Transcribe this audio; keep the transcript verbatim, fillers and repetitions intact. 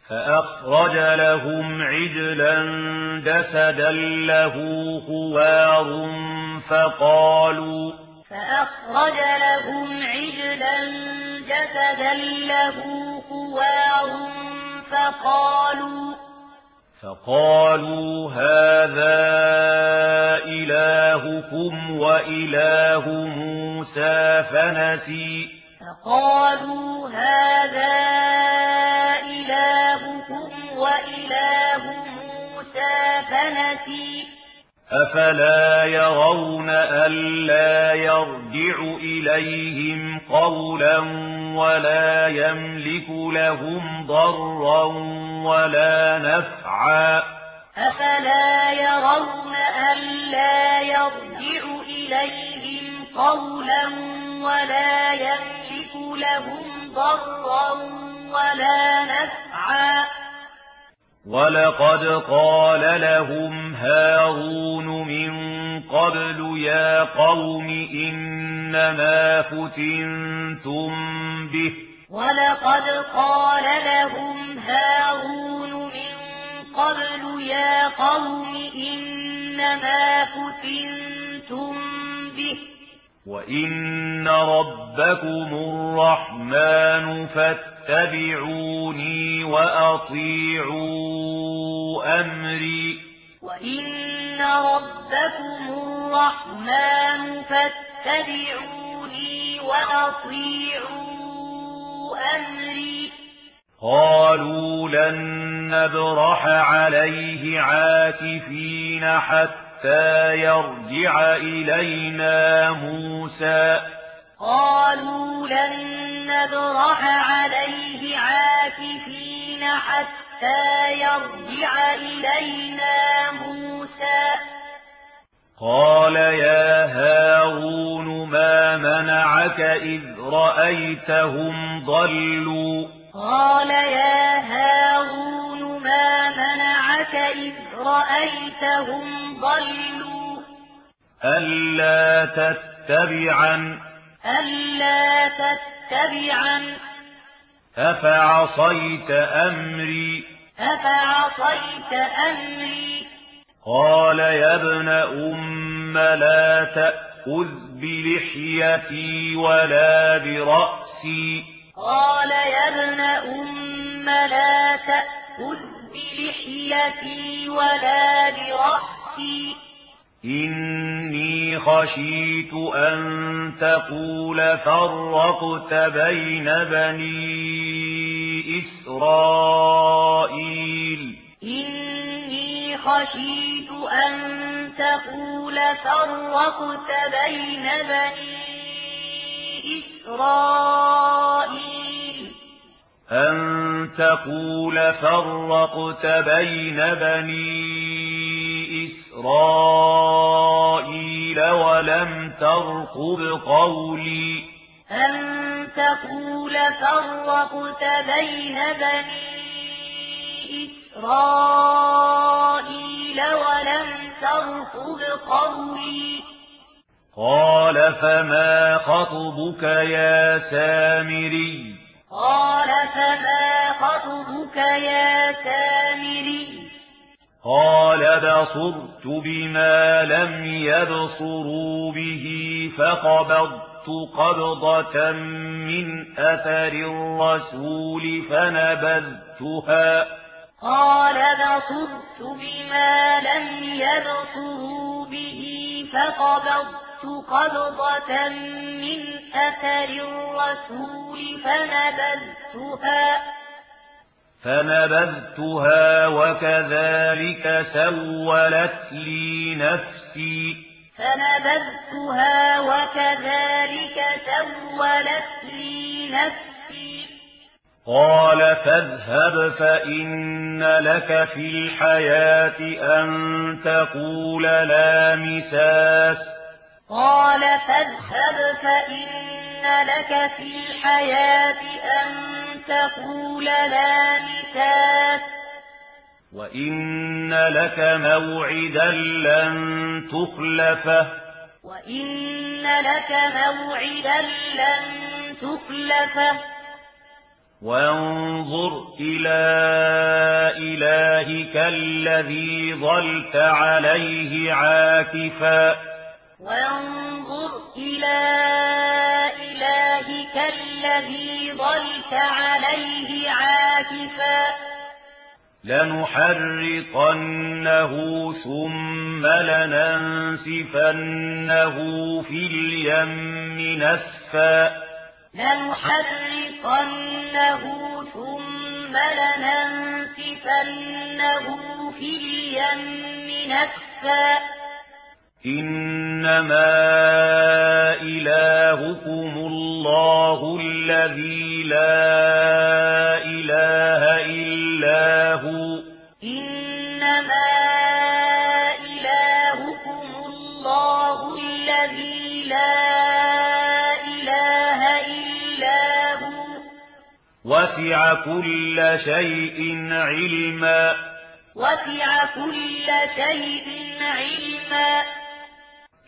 فأخرج لهم عجلا جسدا له خوار فقالوا فأخرج لهم عجلا جسدا له خوار فقالوا فقالوا هذا إلهكم وإله موسى فنسي فقالوا هذا إلهكم وإله موسى فنسي أفلا يرون ألا يرجع إليهم قولا ولا يملك لهم ضرا ولا نفعا أفلا يرون ألا يرجع إليهم قولا ولا يملك لهم ضرا ولا نفعا ولقد قال لهم هارون من قبل يا قوم إنما فتنتم به ولقد قال لهم هارون من قبل يا قوم إنما فتنتم به وإن ربكم الرحمن فاتبعوني وأطيعوا أمري وإن ربكم الرحمن فاتبعوني وأطيعوا أمري قالوا لن نبرح عليه عاكفين حتى يرجع إلينا موسى قالوا لن نبرح عليه عاكفين حتى يرجع إلينا موسى قال يا هارون ما منعك إذ رأيتهم ضلوا قال يا هارون ما منعك إذ رأيتهم ضلوا ألا تتبعن ألا تتبعن أفعصيت أمري أفعصيت أمري قال يا ابن أم لا تأخذ بلحيتي ولا برأسي قال يا ابن أم لا تأخذ بلحيتي ولا برأسي إني خشيت أن تقول فرقت بين بني إسرائيل إني خشيت أن تقول فرقت بين بني إسرائيل أن تقول فرقت بين بني إسرائيل ولم ترقب قولي أن تقول فرقت بين بني إسرائيل ولم ترقب قولي قال فما خطبك يا سامري قال فما خطبك يا سامري قال بصرت بما لم يبصروا به فقبضت قبضة من أثر الرسول فنبذتها قال بصرت بما لم يبصروا به فقبضت قبضة من أثر الرسول فنبذتها فنبذتها وكذلك سولت لي نفسي فنبذتها وكذلك سولت لي نفسي قال فاذهب فإن لك في الحياة أن تقول لا مساس قال فاذهب فإن لك في الحياة أن تقول لا مساس وإن لك موعدا لن تخلفه وإن لك موعدا لن تخلفه وانظر إلى إلهك الذي ظلت عليه عاكفا وانظر إلى إلهك الذي ظلت عليه عاكفا لنحرقنه ثم لننسفنه في اليم نسفا لنحرقنه ثم لننسفنه في اليم نسفا إنما إلهكم الله الذي لا إله إلا هو إنما إلهكم الله الذي لا إله إلا هو وسع كل شيء علما وسع كل شيء علما